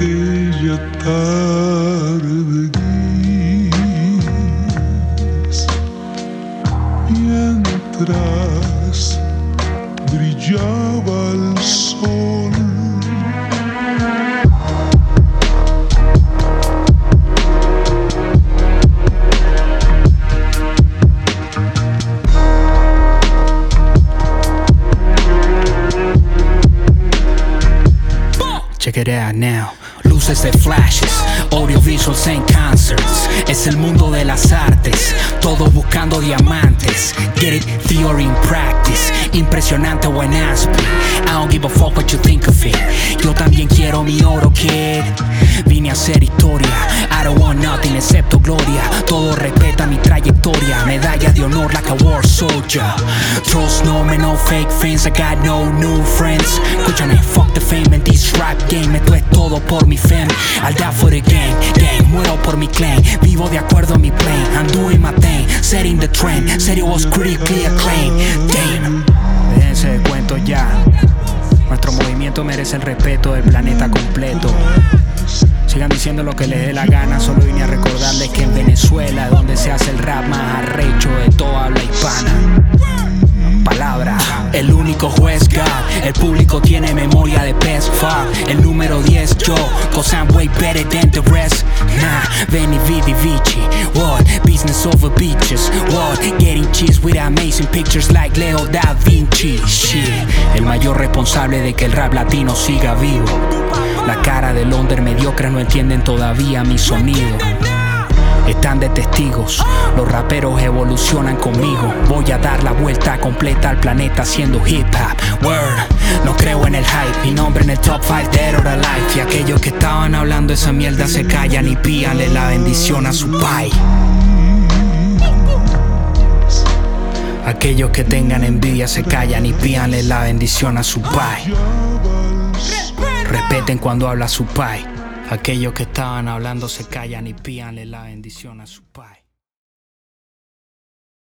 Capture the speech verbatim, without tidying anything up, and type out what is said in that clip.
aquella tarde gris, mientras brillaba el sol. Check it out now. Luces de flashes, audiovisuals en concerts. Es el mundo de las artes, todo buscando diamantes. Get it, theory in practice. Impresionante buen aspect. I don't give a fuck what you think of it. Yo también quiero mi oro, kid. Vine a hacer historia. I don't want nothing excepto gloria. Todo respeta mi trayectoria. Medalla de honor like a war soldier. Trust no me, no fake friends. I got no new friends. Escúchame, fuck the fame in this rap game. Esto es todo por mi fam. I'll die for the gang, gang. Muero por mi clan. Vivo de acuerdo a mi plan. I'm doing my thing, setting the trend. Serio was critically acclaimed. Damn. Déjense de cuento ya. Nuestro movimiento merece el respeto del planeta completo. Sigan diciendo lo que les dé la gana. Solo vine a recordarles que en Venezuela es donde se hace el rap más arrecho de toda habla hispana. Palabra, el único juez God. El público tiene memoria de P E S Fuck. El número diez yo, cause I'm way better than the rest. Nah, Veni Vidi Vici. What? Business over beaches. What? Getting cheese with amazing pictures like Leo Da Vinci. Shit, el mayor responsable de que el rap latino siga vivo. La cara del under mediocre no entienden todavía mi sonido. Están de testigos, los raperos evolucionan conmigo. Voy a dar la vuelta completa al planeta haciendo hip hop. Word, no creo en el hype, mi nombre en el top five dead or alive. Y aquellos que estaban hablando esa mierda se callan y pídanle la bendición a su pai. Aquellos que tengan envidia se callan y pídanle la bendición a su pai. Respeten cuando habla su pai. Aquellos que estaban hablando se callan y pídanle la bendición a su pai.